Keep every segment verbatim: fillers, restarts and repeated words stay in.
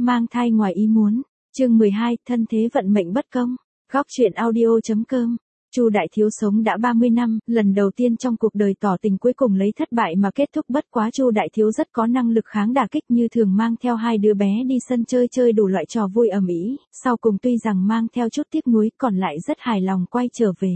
mang thai ngoài ý muốn. Chương mười hai, thân thế vận mệnh bất công. Góc truyện audio.com. Chu Đại Thiếu sống đã ba mươi năm, lần đầu tiên trong cuộc đời tỏ tình cuối cùng lấy thất bại mà kết thúc, bất quá Chu Đại Thiếu rất có năng lực kháng đả kích, như thường mang theo hai đứa bé đi sân chơi chơi đủ loại trò vui ầm ĩ, sau cùng tuy rằng mang theo chút tiếc nuối, còn lại rất hài lòng quay trở về.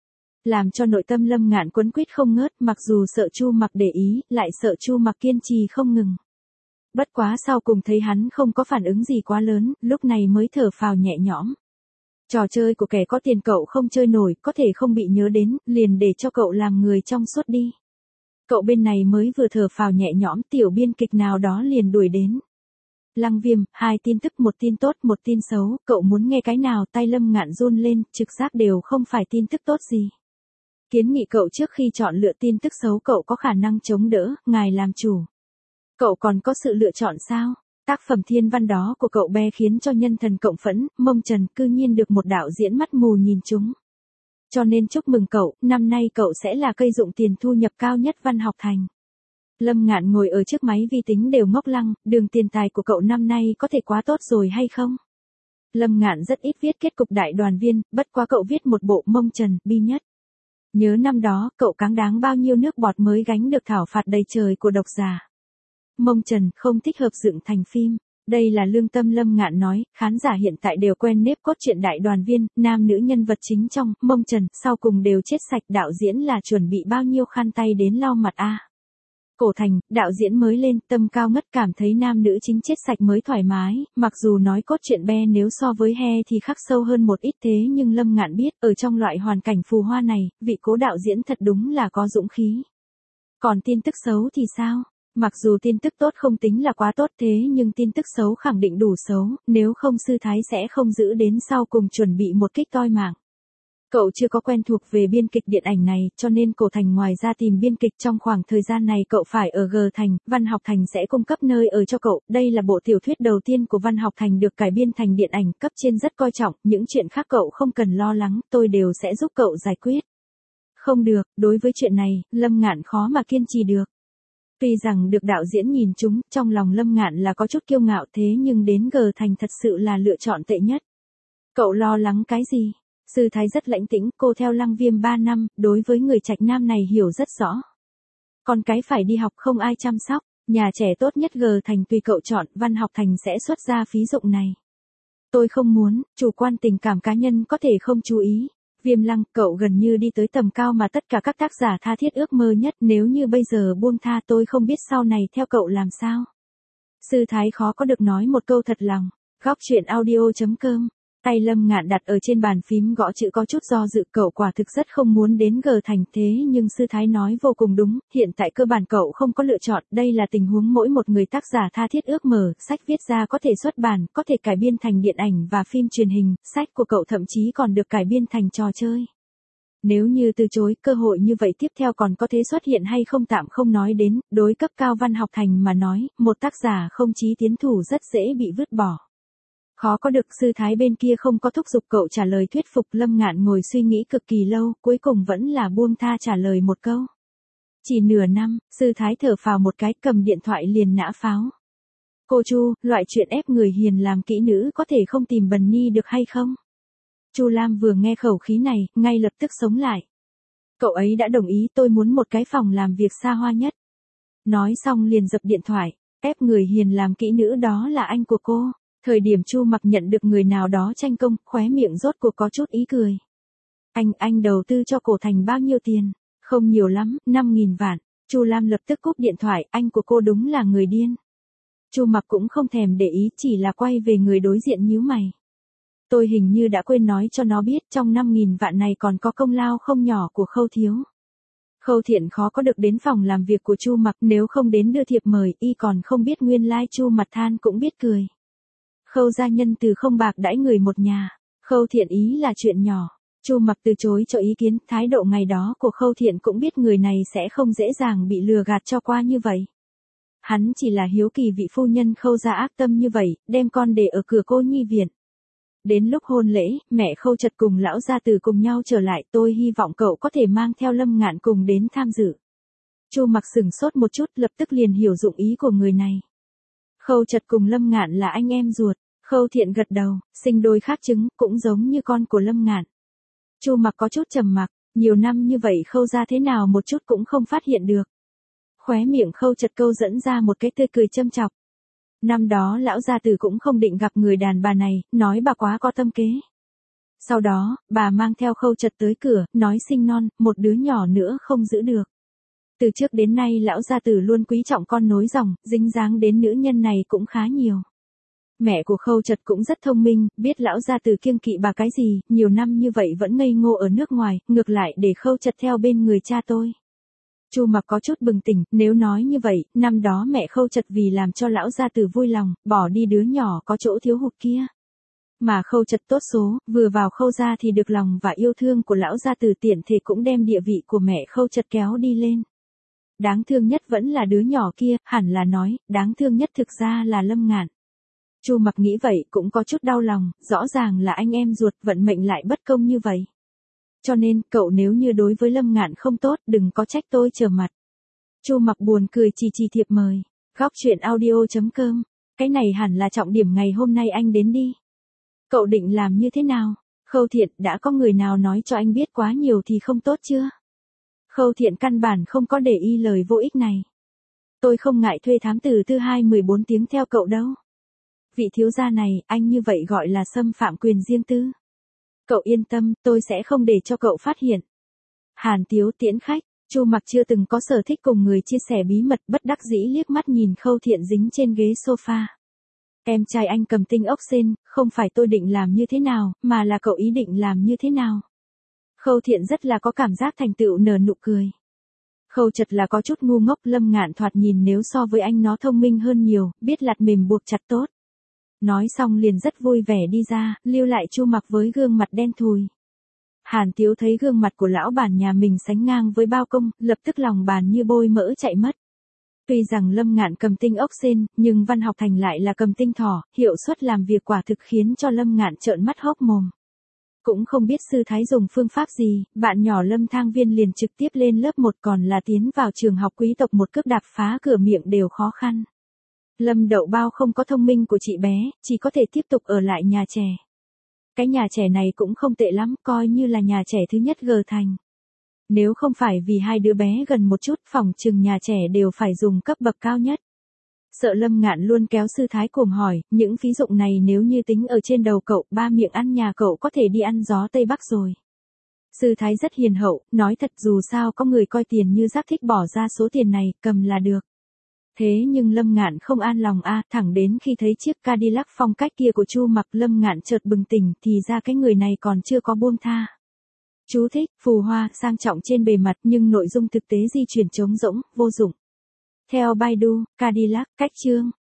Làm cho nội tâm Lâm Ngạn quấn quýt không ngớt, mặc dù sợ Chu Mặc để ý, lại sợ Chu Mặc kiên trì không ngừng. Bất quá sau cùng thấy hắn không có phản ứng gì quá lớn, lúc này mới thở phào nhẹ nhõm. Trò chơi của kẻ có tiền cậu không chơi nổi, có thể không bị nhớ đến, liền để cho cậu làm người trong suốt đi. Cậu bên này mới vừa thở phào nhẹ nhõm, tiểu biên kịch nào đó liền đuổi đến. Lăng Viêm, hai tin tức, một tin tốt, một tin xấu, cậu muốn nghe cái nào? Tay Lâm Ngạn run lên, trực giác đều không phải tin tức tốt gì. Kiến nghị cậu trước khi chọn lựa tin tức xấu cậu có khả năng chống đỡ, ngài làm chủ. Cậu còn có sự lựa chọn sao? Tác phẩm thiên văn đó của cậu bé khiến cho nhân thần cộng phẫn, Mông Trần cư nhiên được một đạo diễn mắt mù nhìn trúng. Cho nên chúc mừng cậu, năm nay cậu sẽ là cây dụng tiền thu nhập cao nhất văn học thành. Lâm Ngạn ngồi ở trước máy vi tính đều ngốc lăng, đường tiền tài của cậu năm nay có thể quá tốt rồi hay không? Lâm Ngạn rất ít viết kết cục đại đoàn viên, bất quá cậu viết một bộ Mông Trần, bi nhất. Nhớ năm đó, cậu cáng đáng bao nhiêu nước bọt mới gánh được thảo phạt đầy trời của độc giả. Mông Trần không thích hợp dựng thành phim. Đây là lương tâm Lâm Ngạn nói, khán giả hiện tại đều quen nếp cốt truyện đại đoàn viên, nam nữ nhân vật chính trong Mông Trần, sau cùng đều chết sạch, đạo diễn là chuẩn bị bao nhiêu khăn tay đến lau mặt a. À. Cổ Thành, đạo diễn mới lên, tâm cao ngất, cảm thấy nam nữ chính chết sạch mới thoải mái, mặc dù nói cốt truyện be nếu so với he thì khắc sâu hơn một ít, thế nhưng Lâm Ngạn biết, ở trong loại hoàn cảnh phù hoa này, vị cố đạo diễn thật đúng là có dũng khí. Còn tin tức xấu thì sao? Mặc dù tin tức tốt không tính là quá tốt, thế nhưng tin tức xấu khẳng định đủ xấu, nếu không sư thái sẽ không giữ đến sau cùng chuẩn bị một kích toi mạng. Cậu chưa có quen thuộc về biên kịch điện ảnh này, cho nên Cổ Thành ngoài ra tìm biên kịch, trong khoảng thời gian này cậu phải ở G Thành, Văn học thành sẽ cung cấp nơi ở cho cậu, đây là bộ tiểu thuyết đầu tiên của Văn học thành được cải biên thành điện ảnh, cấp trên rất coi trọng, những chuyện khác cậu không cần lo lắng, tôi đều sẽ giúp cậu giải quyết. Không được, đối với chuyện này, Lâm Ngạn khó mà kiên trì được. Tuy rằng được đạo diễn nhìn trúng, trong lòng Lâm Ngạn là có chút kiêu ngạo, thế nhưng đến G Thành thật sự là lựa chọn tệ nhất. Cậu lo lắng cái gì? Sư thái rất lãnh tĩnh, cô theo Lăng Viêm ba năm, đối với người Trạch Nam này hiểu rất rõ. Con cái phải đi học không ai chăm sóc, nhà trẻ tốt nhất G Thành tùy cậu chọn, Văn học thành sẽ xuất ra phí dụng này. Tôi không muốn, chủ quan tình cảm cá nhân có thể không chú ý. Viêm Lăng, cậu gần như đi tới tầm cao mà tất cả các tác giả tha thiết ước mơ nhất, nếu như bây giờ buông tha tôi không biết sau này theo cậu làm sao. Sư thái khó có được nói một câu thật lòng. Góc truyện audio.com. Tay Lâm Ngạn đặt ở trên bàn phím gõ chữ, có chút do dự, cậu quả thực rất không muốn đến G Thành, thế nhưng sư thái nói vô cùng đúng, hiện tại cơ bản cậu không có lựa chọn, đây là tình huống mỗi một người tác giả tha thiết ước mơ, sách viết ra có thể xuất bản, có thể cải biên thành điện ảnh và phim truyền hình, sách của cậu thậm chí còn được cải biên thành trò chơi. Nếu như từ chối, cơ hội như vậy tiếp theo còn có thể xuất hiện hay không tạm không nói đến, đối cấp cao Văn học thành mà nói, một tác giả không chí tiến thủ rất dễ bị vứt bỏ. Khó có được, sư thái bên kia không có thúc giục cậu trả lời thuyết phục, Lâm Ngạn ngồi suy nghĩ cực kỳ lâu, cuối cùng vẫn là buông tha trả lời một câu. Chỉ nửa năm, sư thái thở phào một cái, cầm điện thoại liền nã pháo. Cô Chu, loại chuyện ép người hiền làm kỹ nữ có thể không tìm Bần Ni được hay không? Chu Lam vừa nghe khẩu khí này, ngay lập tức sống lại. Cậu ấy đã đồng ý, tôi muốn một cái phòng làm việc xa hoa nhất. Nói xong liền dập điện thoại, ép người hiền làm kỹ nữ đó là anh của cô. Thời điểm Chu Mặc nhận được người nào đó tranh công, khóe miệng rốt cuộc có chút ý cười. Anh, anh đầu tư cho Cổ Thành bao nhiêu tiền? Không nhiều lắm, năm nghìn vạn. Chu Lam lập tức cúp điện thoại, anh của cô đúng là người điên. Chu Mặc cũng không thèm để ý, chỉ là quay về người đối diện nhíu mày. Tôi hình như đã quên nói cho nó biết, trong năm nghìn vạn này còn có công lao không nhỏ của Khâu thiếu. Khâu Thiện khó có được đến phòng làm việc của Chu Mặc, nếu không đến đưa thiệp mời, y còn không biết nguyên lai like Chu Mặt Than cũng biết cười. Khâu gia nhân từ không bạc đãi người một nhà, Khâu Thiện ý là chuyện nhỏ. Chu Mặc từ chối cho ý kiến, thái độ ngày đó của Khâu Thiện cũng biết người này sẽ không dễ dàng bị lừa gạt cho qua như vậy. Hắn chỉ là hiếu kỳ vị phu nhân Khâu gia ác tâm như vậy, đem con để ở cửa cô nhi viện. Đến lúc hôn lễ, mẹ Khâu Trật cùng lão gia tử cùng nhau trở lại, tôi hy vọng cậu có thể mang theo Lâm Ngạn cùng đến tham dự. Chu Mặc sững sốt một chút, lập tức liền hiểu dụng ý của người này. Khâu Chật cùng Lâm Ngạn là anh em ruột. Khâu Thiện gật đầu, sinh đôi khác trứng, cũng giống như con của Lâm Ngạn. Chu Mặc có chút trầm mặc, nhiều năm như vậy Khâu gia thế nào một chút cũng không phát hiện được. Khóe miệng Khâu Chật câu dẫn ra một cái tươi cười châm chọc. Năm đó lão gia tử cũng không định gặp người đàn bà này, nói bà quá có tâm kế. Sau đó, bà mang theo Khâu Chật tới cửa, nói sinh non, một đứa nhỏ nữa không giữ được. Từ trước đến nay lão gia tử luôn quý trọng con nối dòng, dính dáng đến nữ nhân này cũng khá nhiều. Mẹ của Khâu Chật cũng rất thông minh, biết lão gia tử kiêng kỵ bà cái gì, nhiều năm như vậy vẫn ngây ngô ở nước ngoài, ngược lại để Khâu Chật theo bên người cha tôi. Chu Mặc có chút bừng tỉnh, nếu nói như vậy, năm đó mẹ Khâu Chật vì làm cho lão gia tử vui lòng, bỏ đi đứa nhỏ có chỗ thiếu hụt kia. Mà Khâu Chật tốt số, vừa vào Khâu gia thì được lòng và yêu thương của lão gia tử, tiện thể cũng đem địa vị của mẹ Khâu Chật kéo đi lên. Đáng thương nhất vẫn là đứa nhỏ kia, hẳn là nói, đáng thương nhất thực ra là Lâm Ngạn. Chu Mặc nghĩ vậy cũng có chút đau lòng, rõ ràng là anh em ruột, vận mệnh lại bất công như vậy. Cho nên, cậu nếu như đối với Lâm Ngạn không tốt, đừng có trách tôi trở mặt. Chu Mặc buồn cười chỉ chỉ thiệp mời. Góc truyện audio chấm com. Cái này hẳn là trọng điểm ngày hôm nay anh đến đi. Cậu định làm như thế nào? Khâu Thiện, đã có người nào nói cho anh biết quá nhiều thì không tốt chưa? Khâu Thiện căn bản không có để ý lời vô ích này. Tôi không ngại thuê thám tử thứ hai mười bốn tiếng theo cậu đâu. Vị thiếu gia này, anh như vậy gọi là xâm phạm quyền riêng tư. Cậu yên tâm, tôi sẽ không để cho cậu phát hiện. Hàn Tiếu tiễn khách. Chu Mặc chưa từng có sở thích cùng người chia sẻ bí mật, bất đắc dĩ liếc mắt nhìn Khâu Thiện dính trên ghế sofa. Em trai anh cầm tinh ốc sên, không phải tôi định làm như thế nào, mà là cậu ý định làm như thế nào. Khâu Thiện rất là có cảm giác thành tựu, nở nụ cười. Khâu Chật là có chút ngu ngốc, Lâm Ngạn thoạt nhìn nếu so với anh nó thông minh hơn nhiều, biết lặt mềm buộc chặt tốt. Nói xong liền rất vui vẻ đi ra, lưu lại Chu Mặc với gương mặt đen thùi. Hàn Tiếu thấy gương mặt của lão bản nhà mình sánh ngang với bao công, lập tức lòng bàn như bôi mỡ chạy mất. Tuy rằng Lâm Ngạn cầm tinh ốc sên, nhưng Văn Học Thành lại là cầm tinh thỏ, hiệu suất làm việc quả thực khiến cho Lâm Ngạn trợn mắt hốc mồm. Cũng không biết sư thái dùng phương pháp gì, bạn nhỏ Lâm Thang Viên liền trực tiếp lên lớp một, còn là tiến vào trường học quý tộc một cước đạp phá cửa miệng đều khó khăn. Lâm Đậu Bao không có thông minh của chị bé, chỉ có thể tiếp tục ở lại nhà trẻ. Cái nhà trẻ này cũng không tệ lắm, coi như là nhà trẻ thứ nhất G thành. Nếu không phải vì hai đứa bé gần một chút, phòng chừng nhà trẻ đều phải dùng cấp bậc cao nhất. Sợ Lâm Ngạn luôn kéo sư thái cùng hỏi, những phí dụng này nếu như tính ở trên đầu cậu, ba miệng ăn nhà cậu có thể đi ăn gió Tây Bắc rồi. Sư thái rất hiền hậu, nói thật dù sao có người coi tiền như rác, thích bỏ ra số tiền này, cầm là được. Thế nhưng Lâm Ngạn không an lòng a, à, thẳng đến khi thấy chiếc Cadillac phong cách kia của Chu Mặc, Lâm Ngạn chợt bừng tỉnh, thì ra cái người này còn chưa có buông tha. Chú thích, phù hoa, sang trọng trên bề mặt nhưng nội dung thực tế di chuyển trống rỗng, vô dụng. Theo Baidu, Cadillac, cách chương.